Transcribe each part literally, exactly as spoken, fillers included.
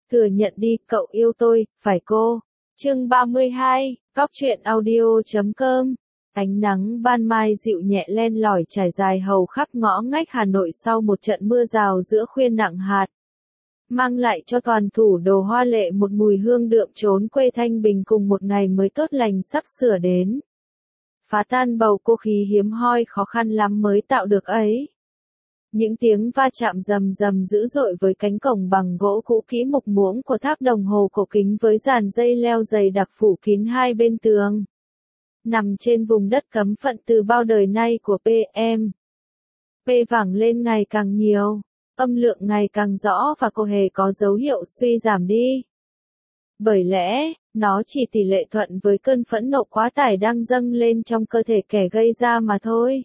Thừa nhận đi, cậu yêu tôi, phải cô. Chương ba mươi hai, Cóc truyện audio chấm com. Ánh nắng ban mai dịu nhẹ len lỏi trải dài hầu khắp ngõ ngách Hà Nội sau một trận mưa rào giữa khuya nặng hạt. Mang lại cho toàn thủ đô hoa lệ một mùi hương đượm trốn quê thanh bình cùng một ngày mới tốt lành sắp sửa đến. Phá tan bầu cô khí hiếm hoi khó khăn lắm mới tạo được ấy. Những tiếng va chạm rầm rầm dữ dội với cánh cổng bằng gỗ cũ kỹ mục muỗng của tháp đồng hồ cổ kính với dàn dây leo dày đặc phủ kín hai bên tường. Nằm trên vùng đất cấm phận từ bao đời nay của pê em. P vang lên ngày càng nhiều, âm lượng ngày càng rõ và cô hề có dấu hiệu suy giảm đi. Bởi lẽ, nó chỉ tỷ lệ thuận với cơn phẫn nộ quá tải đang dâng lên trong cơ thể kẻ gây ra mà thôi.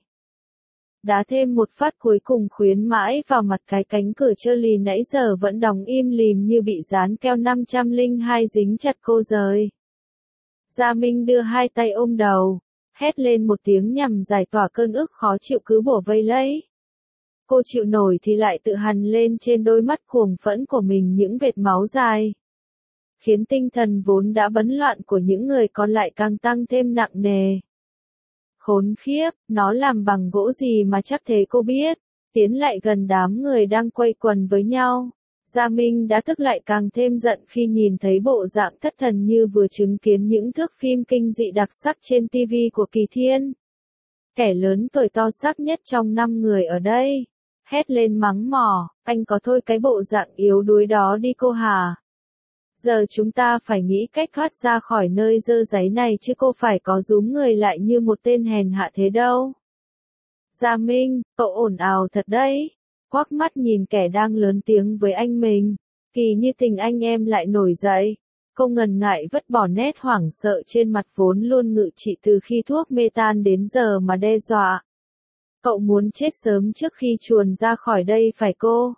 Đá thêm một phát cuối cùng khuyến mãi vào mặt cái cánh cửa trơ lì nãy giờ vẫn đóng im lìm như bị dán keo năm trăm lẻ hai dính chặt cô rời. Gia Minh đưa hai tay ôm đầu, hét lên một tiếng nhằm giải tỏa cơn ức khó chịu cứ bủa vây lấy. Cô chịu nổi thì lại tự hằn lên trên đôi mắt cuồng phẫn của mình những vệt máu dài. Khiến tinh thần vốn đã bấn loạn của những người còn lại càng tăng thêm nặng nề. Khốn khiếp, nó làm bằng gỗ gì mà chắc thế cô biết. Tiến lại gần đám người đang quây quần với nhau. Gia Minh đã tức lại càng thêm giận khi nhìn thấy bộ dạng thất thần như vừa chứng kiến những thước phim kinh dị đặc sắc trên ti vi của Kỳ Thiên. Kẻ lớn tuổi to xác nhất trong năm người ở đây. Hét lên mắng mỏ, anh có thôi cái bộ dạng yếu đuối đó đi cô hả? Giờ chúng ta phải nghĩ cách thoát ra khỏi nơi dơ dáy này chứ cô phải có rúm người lại như một tên hèn hạ thế đâu. Gia Minh, cậu ồn ào thật đấy. Quắc mắt nhìn kẻ đang lớn tiếng với anh mình. Kỳ như tình anh em lại nổi dậy. Cô ngần ngại vứt bỏ nét hoảng sợ trên mặt vốn luôn ngự trị từ khi thuốc mê tan đến giờ mà đe dọa. Cậu muốn chết sớm trước khi chuồn ra khỏi đây phải cô?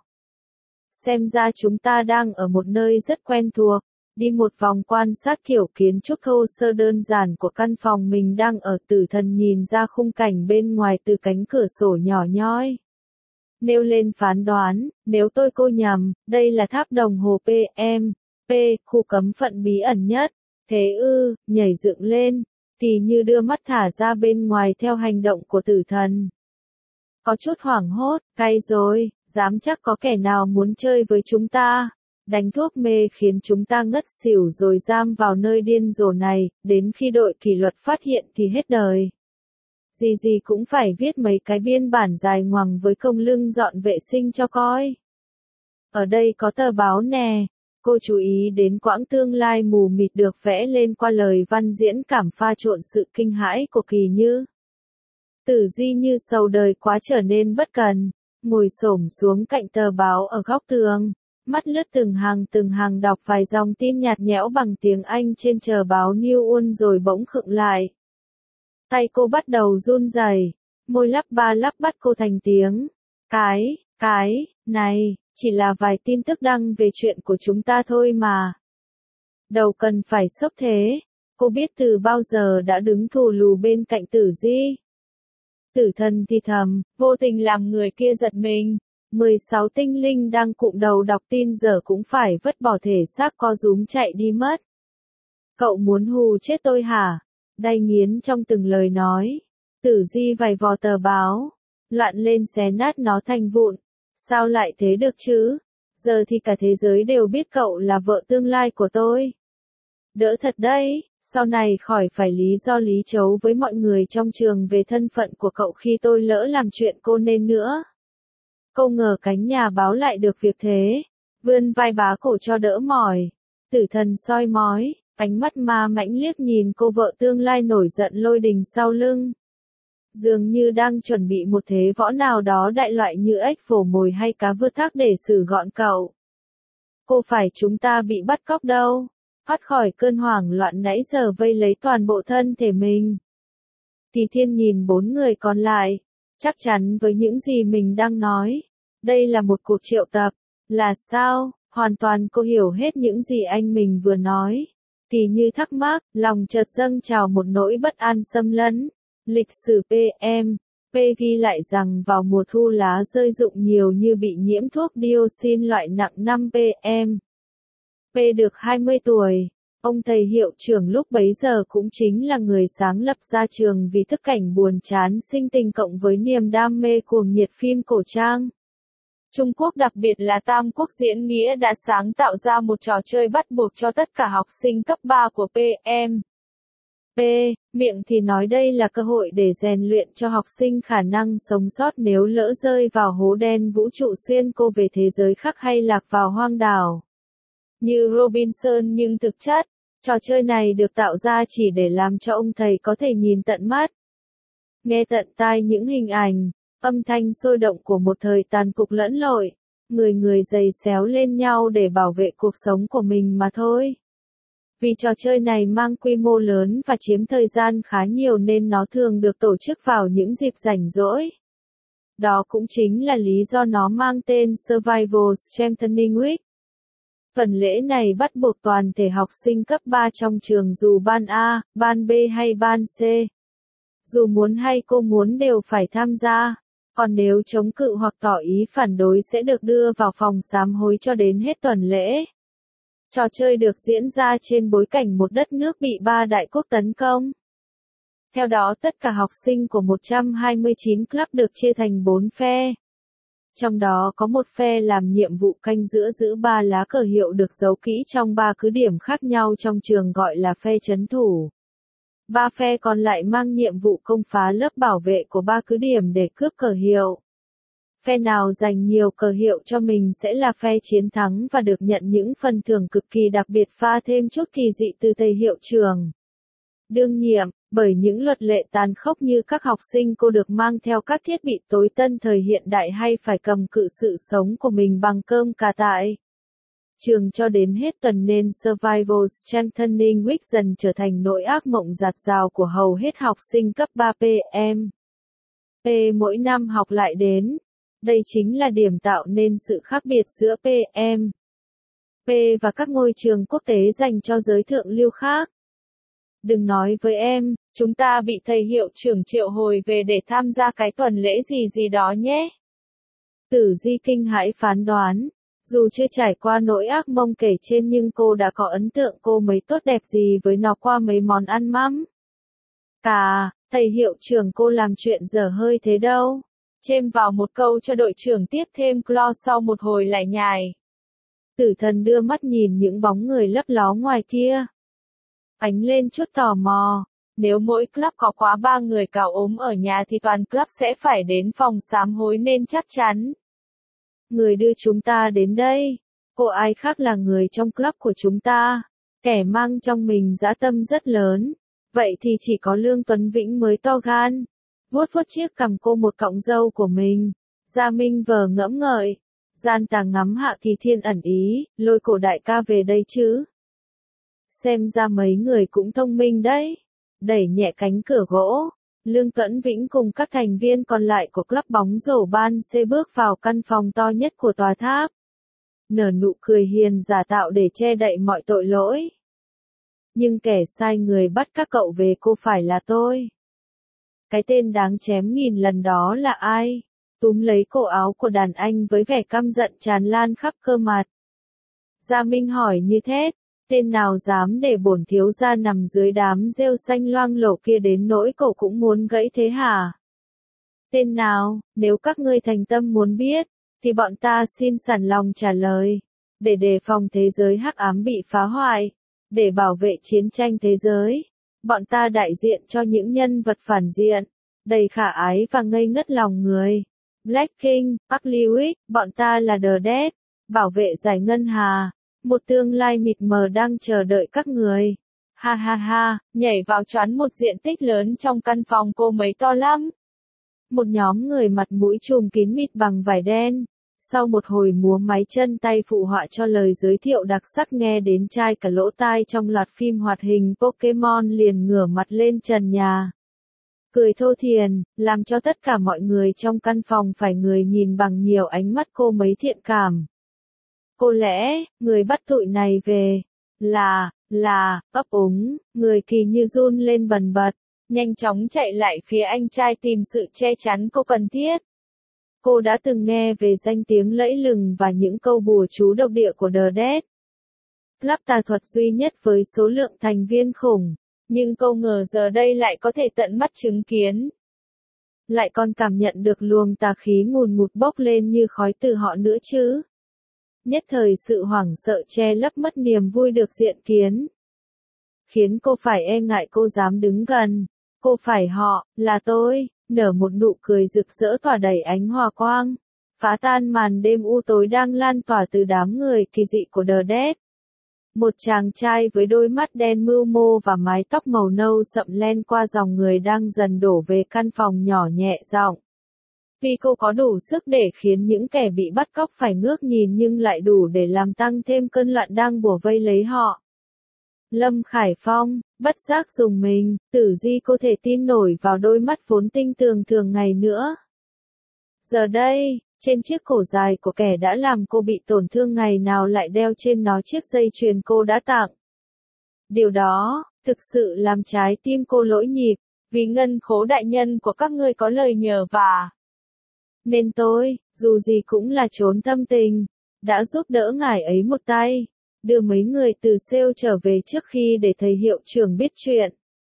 Xem ra chúng ta đang ở một nơi rất quen thuộc. Đi một vòng quan sát kiểu kiến trúc thô sơ đơn giản của căn phòng mình đang ở, Tử Thần nhìn ra khung cảnh bên ngoài từ cánh cửa sổ nhỏ nhoi. Nêu lên phán đoán, nếu tôi cô nhầm, đây là tháp đồng hồ pê em, P, khu cấm phận bí ẩn nhất. Thế ư, nhảy dựng lên, thì như đưa mắt thả ra bên ngoài theo hành động của Tử Thần. Có chút hoảng hốt, cay rồi, dám chắc có kẻ nào muốn chơi với chúng ta. Đánh thuốc mê khiến chúng ta ngất xỉu rồi giam vào nơi điên rồ này, đến khi đội kỷ luật phát hiện thì hết đời. Gì gì cũng phải viết mấy cái biên bản dài ngoằng với công lưng dọn vệ sinh cho coi. Ở đây có tờ báo nè, cô chú ý đến quãng tương lai mù mịt được vẽ lên qua lời văn diễn cảm pha trộn sự kinh hãi của Kỳ Như. Tử Di như sầu đời quá trở nên bất cần, ngồi xổm xuống cạnh tờ báo ở góc tường. Mắt lướt từng hàng từng hàng đọc vài dòng tin nhạt nhẽo bằng tiếng Anh trên tờ báo New Un rồi bỗng khựng lại. Tay cô bắt đầu run rẩy, môi lắp ba lắp bắt cô thành tiếng. Cái, cái, này, chỉ là vài tin tức đăng về chuyện của chúng ta thôi mà. Đầu cần phải sốc thế, cô biết từ bao giờ đã đứng thù lù bên cạnh Tử Di. Tử Thần thì thầm, vô tình làm người kia giật mình. mười sáu tinh linh đang cụm đầu đọc tin giờ cũng phải vứt bỏ thể xác co rúm chạy đi mất. Cậu muốn hù chết tôi hả? Đay nghiến trong từng lời nói. Tử Di vày vò tờ báo, loạn lên xé nát nó thành vụn. Sao lại thế được chứ? Giờ thì cả thế giới đều biết cậu là vợ tương lai của tôi. Đỡ thật đấy, sau này khỏi phải lý do lý chấu với mọi người trong trường về thân phận của cậu khi tôi lỡ làm chuyện cô nên nữa. Cô ngờ cánh nhà báo lại được việc thế, vươn vai bá cổ cho đỡ mỏi. Tử Thần soi mói, ánh mắt ma mãnh liếc nhìn cô vợ tương lai nổi giận lôi đình sau lưng. Dường như đang chuẩn bị một thế võ nào đó đại loại như ếch vồ mồi hay cá vượt thác để xử gọn cậu. Cô phải chúng ta bị bắt cóc đâu, thoát khỏi cơn hoảng loạn nãy giờ vây lấy toàn bộ thân thể mình. Kỳ Thiên nhìn bốn người còn lại, chắc chắn với những gì mình đang nói. Đây là một cuộc triệu tập. Là sao? Hoàn toàn cô hiểu hết những gì anh mình vừa nói. Kỳ Như thắc mắc, lòng chợt dâng trào một nỗi bất an xâm lấn. Lịch sử pê em, P ghi lại rằng vào mùa thu lá rơi rụng nhiều như bị nhiễm thuốc dioxin loại nặng năm pê em. P được hai mươi tuổi. Ông thầy hiệu trưởng lúc bấy giờ cũng chính là người sáng lập ra trường vì thức cảnh buồn chán sinh tình cộng với niềm đam mê cuồng nhiệt phim cổ trang. Trung Quốc đặc biệt là Tam Quốc diễn nghĩa đã sáng tạo ra một trò chơi bắt buộc cho tất cả học sinh cấp ba của pê em. P. Miệng thì nói đây là cơ hội để rèn luyện cho học sinh khả năng sống sót nếu lỡ rơi vào hố đen vũ trụ xuyên cô về thế giới khác hay lạc vào hoang đảo. Như Robinson nhưng thực chất, trò chơi này được tạo ra chỉ để làm cho ông thầy có thể nhìn tận mắt, nghe tận tai những hình ảnh, âm thanh sôi động của một thời tàn cục lẫn lội, người người giày xéo lên nhau để bảo vệ cuộc sống của mình mà thôi. Vì trò chơi này mang quy mô lớn và chiếm thời gian khá nhiều nên nó thường được tổ chức vào những dịp rảnh rỗi. Đó cũng chính là lý do nó mang tên Survival Strengthening Week. Phần lễ này bắt buộc toàn thể học sinh cấp ba trong trường dù ban A, ban B hay ban C. Dù muốn hay cô muốn đều phải tham gia, còn nếu chống cự hoặc tỏ ý phản đối sẽ được đưa vào phòng sám hối cho đến hết tuần lễ. Trò chơi được diễn ra trên bối cảnh một đất nước bị ba đại quốc tấn công. Theo đó tất cả học sinh của một trăm hai mươi chín club được chia thành bốn phe. Trong đó có một phe làm nhiệm vụ canh giữa giữ ba lá cờ hiệu được giấu kỹ trong ba cứ điểm khác nhau trong trường gọi là phe trấn thủ. Ba phe còn lại mang nhiệm vụ công phá lớp bảo vệ của ba cứ điểm để cướp cờ hiệu. Phe nào giành nhiều cờ hiệu cho mình sẽ là phe chiến thắng và được nhận những phần thưởng cực kỳ đặc biệt pha thêm chút kỳ dị từ thầy hiệu trưởng. Đương nhiệm, bởi những luật lệ tàn khốc như các học sinh cô được mang theo các thiết bị tối tân thời hiện đại hay phải cầm cự sự sống của mình bằng cơm cà tại trường cho đến hết tuần nên Survival Strengthening Week dần trở thành nỗi ác mộng dạt dào của hầu hết học sinh cấp ba pê em. P mỗi năm học lại đến. Đây chính là điểm tạo nên sự khác biệt giữa pê em, P và các ngôi trường quốc tế dành cho giới thượng lưu khác. Đừng nói với em, chúng ta bị thầy hiệu trưởng triệu hồi về để tham gia cái tuần lễ gì gì đó nhé. Tử Di kinh hãi phán đoán. Dù chưa trải qua nỗi ác mộng kể trên nhưng cô đã có ấn tượng cô mấy tốt đẹp gì với nó qua mấy món ăn mắm. Cà, thầy hiệu trưởng cô làm chuyện dở hơi thế đâu. Chêm vào một câu cho đội trưởng tiếp thêm clo sau một hồi lải nhải. Tử thần đưa mắt nhìn những bóng người lấp ló ngoài kia. Ánh lên chút tò mò. Nếu mỗi club có quá ba người cào ốm ở nhà thì toàn club sẽ phải đến phòng sám hối nên chắc chắn. Người đưa chúng ta đến đây. Cô ai khác là người trong club của chúng ta. Kẻ mang trong mình dã tâm rất lớn. Vậy thì chỉ có Lương Tuấn Vĩnh mới to gan. Vuốt vuốt chiếc cằm cô một cọng râu của mình. Gia Minh vờ ngẫm ngợi. Gian tà ngắm Hạ Kỳ Thiên ẩn ý, lôi cổ đại ca về đây chứ. Xem ra mấy người cũng thông minh đấy. Đẩy nhẹ cánh cửa gỗ. Lương Tuấn Vĩnh cùng các thành viên còn lại của club bóng rổ ban C bước vào căn phòng to nhất của tòa tháp. Nở nụ cười hiền giả tạo để che đậy mọi tội lỗi. Nhưng kẻ sai người bắt các cậu về cô phải là tôi. Cái tên đáng chém nghìn lần đó là ai? Túm lấy cổ áo của đàn anh với vẻ căm giận tràn lan khắp cơ mặt. Gia Minh hỏi như thế. Tên nào dám để bổn thiếu gia nằm dưới đám rêu xanh loang lổ kia đến nỗi cậu cũng muốn gãy thế hả? Tên nào, nếu các ngươi thành tâm muốn biết, thì bọn ta xin sẵn lòng trả lời. Để đề phòng thế giới hắc ám bị phá hoại, để bảo vệ chiến tranh thế giới, bọn ta đại diện cho những nhân vật phản diện, đầy khả ái và ngây ngất lòng người. Black King, Park Lewis, bọn ta là The Dead, bảo vệ giải ngân hà. Một tương lai mịt mờ đang chờ đợi các người. Ha ha ha, nhảy vào choán một diện tích lớn trong căn phòng cô mấy to lắm. Một nhóm người mặt mũi trùm kín mịt bằng vải đen. Sau một hồi múa máy chân tay phụ họa cho lời giới thiệu đặc sắc nghe đến chai cả lỗ tai trong loạt phim hoạt hình Pokemon liền ngửa mặt lên trần nhà. Cười thô thiền, làm cho tất cả mọi người trong căn phòng phải người nhìn bằng nhiều ánh mắt cô mấy thiện cảm. Có lẽ, người bắt tụi này về, là, là, ấp úng, người kỳ như run lên bần bật, nhanh chóng chạy lại phía anh trai tìm sự che chắn cô cần thiết. Cô đã từng nghe về danh tiếng lẫy lừng và những câu bùa chú độc địa của The Dead. club tà thuật duy nhất với số lượng thành viên khủng, nhưng câu ngờ giờ đây lại có thể tận mắt chứng kiến. Lại còn cảm nhận được luồng tà khí ngùn ngụt bốc lên như khói từ họ nữa chứ. Nhất thời sự hoảng sợ che lấp mất niềm vui được diện kiến. Khiến cô phải e ngại cô dám đứng gần. Cô phải họ, là tôi, nở một nụ cười rực rỡ tỏa đầy ánh hòa quang. Phá tan màn đêm u tối đang lan tỏa từ đám người kỳ dị của The Dead. Một chàng trai với đôi mắt đen mưu mô và mái tóc màu nâu sậm len qua dòng người đang dần đổ về căn phòng nhỏ nhẹ giọng. Vì cô có đủ sức để khiến những kẻ bị bắt cóc phải ngước nhìn nhưng lại đủ để làm tăng thêm cơn loạn đang bủa vây lấy họ. Lâm Khải Phong, bất giác dùng mình, Tử Di cô thể tin nổi vào đôi mắt vốn tinh tường thường ngày nữa. Giờ đây, trên chiếc cổ dài của kẻ đã làm cô bị tổn thương ngày nào lại đeo trên nó chiếc dây chuyền cô đã tặng. Điều đó, thực sự làm trái tim cô lỗi nhịp, vì ngân khố đại nhân của các ngươi có lời nhờ và nên tôi, dù gì cũng là trốn tâm tình, đã giúp đỡ ngài ấy một tay, đưa mấy người từ Seoul trở về trước khi để thầy hiệu trưởng biết chuyện.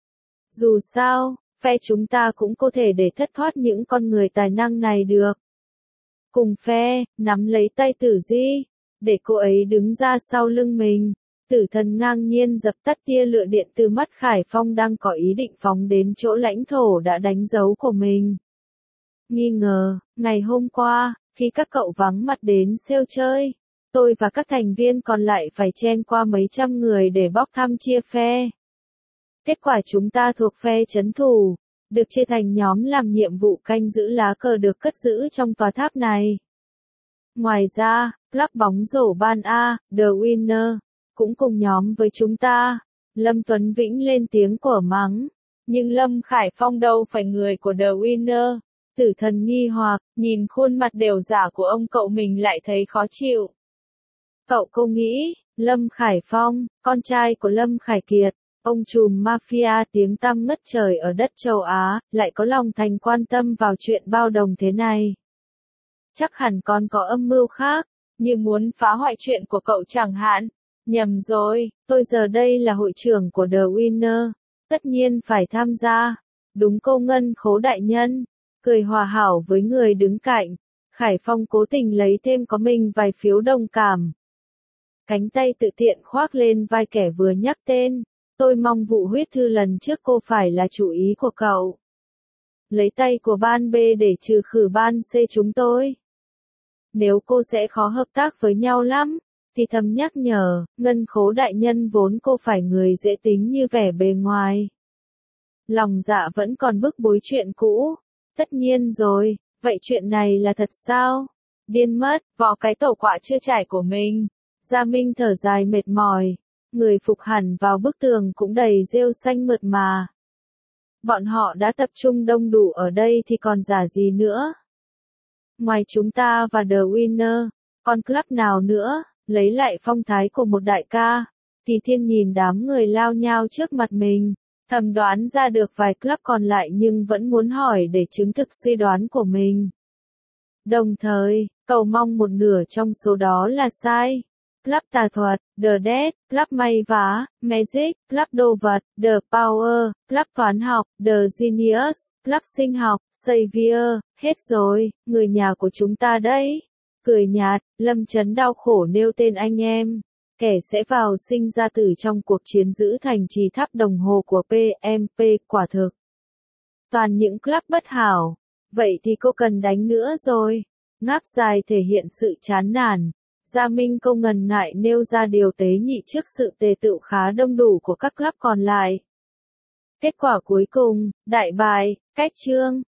Dù sao, phe chúng ta cũng có thể để thất thoát những con người tài năng này được. Cùng phe, nắm lấy tay Tử Di, để cô ấy đứng ra sau lưng mình. Tử Thần ngang nhiên dập tắt tia lửa điện từ mắt Khải Phong đang có ý định phóng đến chỗ lãnh thổ đã đánh dấu của mình. Nghi ngờ, ngày hôm qua, khi các cậu vắng mặt đến Seoul chơi, tôi và các thành viên còn lại phải chen qua mấy trăm người để bóc thăm chia phe. Kết quả chúng ta thuộc phe trấn thủ, được chia thành nhóm làm nhiệm vụ canh giữ lá cờ được cất giữ trong tòa tháp này. Ngoài ra, club bóng rổ Ban A, The Winner, cũng cùng nhóm với chúng ta. Lâm Tuấn Vĩnh lên tiếng của mắng. Nhưng Lâm Khải Phong đâu phải người của The Winner. Tử Thần nghi hoặc, nhìn khuôn mặt đều giả của ông cậu mình lại thấy khó chịu. Cậu cô nghĩ, Lâm Khải Phong, con trai của Lâm Khải Kiệt, ông trùm mafia tiếng tăm ngất trời ở đất châu Á, lại có lòng thành quan tâm vào chuyện bao đồng thế này. Chắc hẳn còn có âm mưu khác, như muốn phá hoại chuyện của cậu chẳng hạn. Nhầm rồi, tôi giờ đây là hội trưởng của The Winner, tất nhiên phải tham gia. Đúng câu ngân khố đại nhân, cười hòa hảo với người đứng cạnh. Khải Phong cố tình lấy thêm có mình vài phiếu đồng cảm. Cánh tay tự tiện khoác lên vai kẻ vừa nhắc tên. Tôi mong vụ huyết thư lần trước cô phải là chủ ý của cậu. Lấy tay của ban B để trừ khử ban C chúng tôi. Nếu cô sẽ khó hợp tác với nhau lắm, thì thầm nhắc nhở, ngân khố đại nhân vốn cô phải người dễ tính như vẻ bề ngoài. Lòng dạ vẫn còn bức bối chuyện cũ. Tất nhiên rồi, vậy chuyện này là thật sao? Điên mất, vò cái tẩu quạ chưa trải của mình. Gia Minh thở dài mệt mỏi. Người phục hẳn vào bức tường cũng đầy rêu xanh mượt mà. Bọn họ đã tập trung đông đủ ở đây thì còn giả gì nữa. Ngoài chúng ta và The Winner, còn club nào nữa, lấy lại phong thái của một đại ca. Thì Thiên nhìn đám người lao nhao trước mặt mình, thầm đoán ra được vài club còn lại nhưng vẫn muốn hỏi để chứng thực suy đoán của mình. Đồng thời, cầu mong một nửa trong số đó là sai. Club tà thuật, The Dead, Club may vá, Magic, Club đồ vật, The Power, Club toán học, The Genius, Club sinh học, Xavier, hết rồi, người nhà của chúng ta đấy. Cười nhạt, Lâm Chấn đau khổ nêu tên anh em. Kẻ sẽ vào sinh ra tử trong cuộc chiến giữ thành trì tháp đồng hồ của pê em pê quả thực. Toàn những club bất hảo. Vậy thì cô cần đánh nữa rồi. Ngáp dài thể hiện sự chán nản. Gia Minh Công ngần ngại nêu ra điều tế nhị trước sự tề tựu khá đông đủ của các club còn lại. Kết quả cuối cùng, đại bại, cách chương.